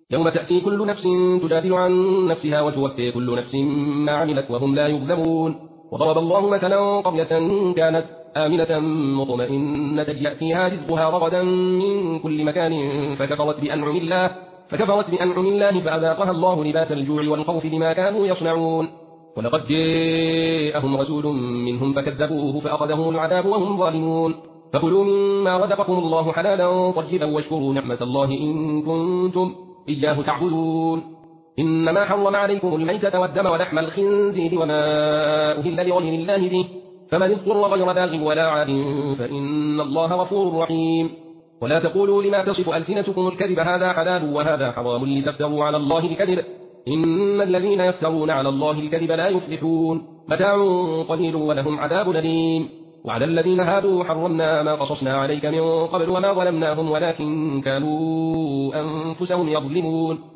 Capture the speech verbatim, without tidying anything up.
يوم تأتي كل نفس تجادل عن نفسها وتوفي كل نفس ما عملت وهم لا يظلمون. وضرب الله مثلا قرية كانت آمنة مطمئنة يأتيها رزقها رغدا من كل مكان فكفرت بأنعم الله فكفرت بأنعم الله فأذاقها الله لباس الجوع والخوف بما كانوا يصنعون. ولقد جاءهم رسول منهم فكذبوه فأخذهم العذاب وهم ظالمون. فكلوا مما رزقكم الله حلالا طيبا واشكروا نعمة الله إن كنتم إياه تعبدون. إنما حرم عليكم الميتة والدم ولحم الخنزير وما أهل لغير الله به فمن اضطر غير باغ ولا عاد فإن الله غفور رحيم. ولا تقولوا لما تصف ألسنتكم الكذب هذا حلال وهذا حرام لتفتروا على الله الكذب إن الذين يفترون على الله الكذب لا يفلحون. متاع قليل ولهم عذاب أليم. وعلى الذين هادوا حرمنا ما قصصنا عليك من قبل وما ظلمناهم ولكن كانوا أنفسهم يظلمون.